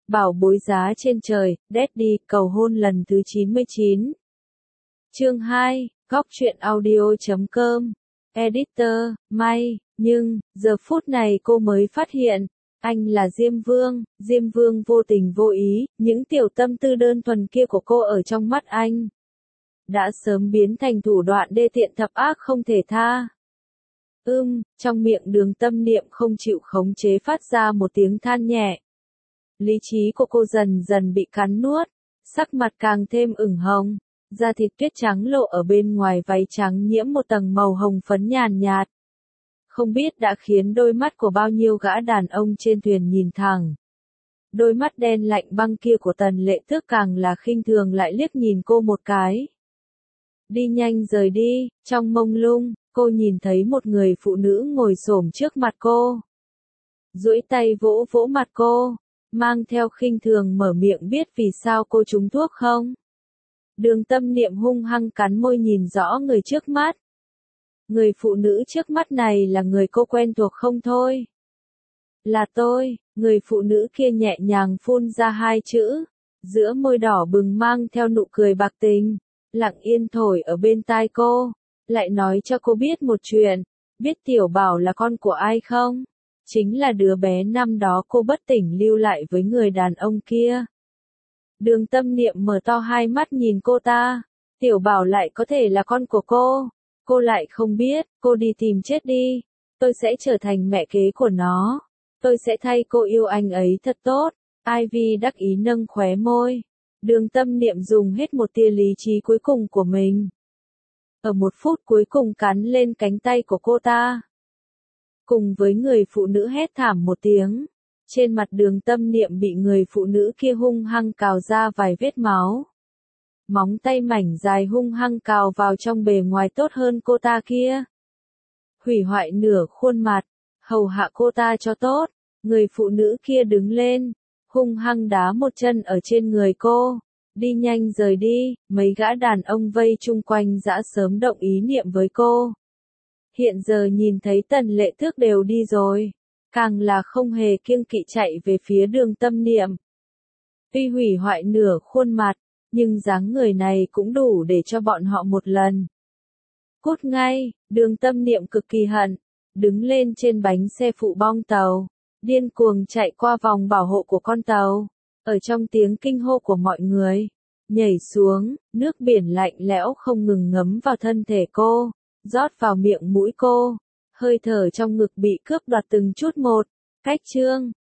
Bảo bối giá trên trời, Daddy, cầu hôn lần thứ 99. Chương 2, góc truyện audio.com. Editor, May, nhưng, giờ phút này cô mới phát hiện, anh là Diêm Vương. Diêm Vương vô tình vô ý, những tiểu tâm tư đơn thuần kia của cô ở trong mắt anh đã sớm biến thành thủ đoạn đê tiện thập ác không thể tha. Trong miệng Đường Tâm Niệm không chịu khống chế phát ra một tiếng than nhẹ. Lý trí của cô dần dần bị cắn nuốt, sắc mặt càng thêm ửng hồng, da thịt tuyết trắng lộ ở bên ngoài váy trắng nhiễm một tầng màu hồng phấn nhàn nhạt. Không biết đã khiến đôi mắt của bao nhiêu gã đàn ông trên thuyền nhìn thẳng. Đôi mắt đen lạnh băng kia của Tần Lệ Tước càng là khinh thường lại liếc nhìn cô một cái. Đi nhanh rời đi, trong mông lung, cô nhìn thấy một người phụ nữ ngồi xổm trước mặt cô. Duỗi tay vỗ vỗ mặt cô, mang theo khinh thường mở miệng biết vì sao cô trúng thuốc không? Đường Tâm Niệm hung hăng cắn môi nhìn rõ người trước mắt. Người phụ nữ trước mắt này là người cô quen thuộc không thôi? Là tôi, người phụ nữ kia nhẹ nhàng phun ra hai chữ, giữa môi đỏ bừng mang theo nụ cười bạc tình, lặng yên thổi ở bên tai cô, lại nói cho cô biết một chuyện, biết Tiểu Bảo là con của ai không? Chính là đứa bé năm đó cô bất tỉnh lưu lại với người đàn ông kia. Đường Tâm Niệm mở to hai mắt nhìn cô ta, Tiểu Bảo lại có thể là con của cô lại không biết, cô đi tìm chết đi, tôi sẽ trở thành mẹ kế của nó, tôi sẽ thay cô yêu anh ấy thật tốt. Ivy đắc ý nâng khóe môi, Đường Tâm Niệm dùng hết một tia lý trí cuối cùng của mình. Ở một phút cuối cùng cắn lên cánh tay của cô ta. Cùng với người phụ nữ hét thảm một tiếng, trên mặt Đường Tâm Niệm bị người phụ nữ kia hung hăng cào ra vài vết máu. Móng tay mảnh dài hung hăng cào vào trong bề ngoài tốt hơn cô ta kia. Hủy hoại nửa khuôn mặt, hầu hạ cô ta cho tốt, người phụ nữ kia đứng lên, hung hăng đá một chân ở trên người cô. Đi nhanh rời đi, mấy gã đàn ông vây chung quanh đã sớm động ý niệm với cô. Hiện giờ nhìn thấy Tần Lệ Tước đều đi rồi, càng là không hề kiêng kỵ chạy về phía Đường Tâm Niệm. Tuy hủy hoại nửa khuôn mặt, nhưng dáng người này cũng đủ để cho bọn họ một lần. Cút ngay, Đường Tâm Niệm cực kỳ hận, đứng lên trên bánh xe phụ bong tàu, điên cuồng chạy qua vòng bảo hộ của con tàu. Ở trong tiếng kinh hô của mọi người, nhảy xuống, nước biển lạnh lẽo không ngừng ngấm vào thân thể cô, rót vào miệng mũi cô, hơi thở trong ngực bị cướp đoạt từng chút một. Cách chương